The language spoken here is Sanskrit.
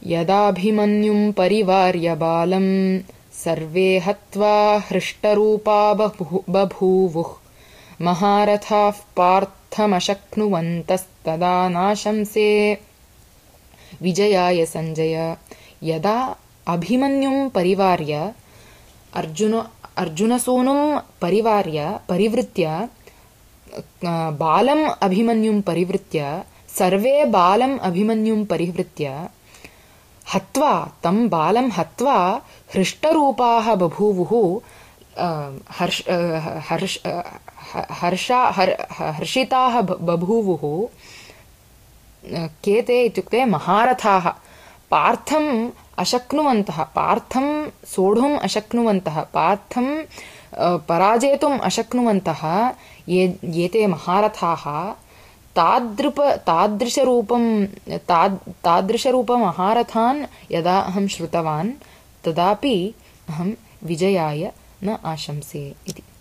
यदाभिमन्युं परिवार्य बालं सर्वे हत्वा हृष्टरूपा बभूवुः महारथाः पार्थमशक्नुवन्तस्तदा नाशंसे विजयाय सञ्जय। यदा अभिमन्युं परिवार्य अर्जुनसूनुं परिवृत्य बालम् अभिमन्युं परिवृत्य सर्वे बालम् अभिमन्युं परिवृत्य हत्वा तं बालं हत्वा हृष्टरूपाः बभूवुः हर्षिताः बभूवुः। के ते इत्युक्ते महारथाः पार्थम् अशक्नुवन्तः पार्थं सोढुम् अशक्नुवन्तः पार्थं पराजेतुम् अशक्नुवन्तः एते महारथाः तादृशरूपमहारथान् यदा अहं श्रुतवान् तदापि अहं विजयाय न आशंसे इति।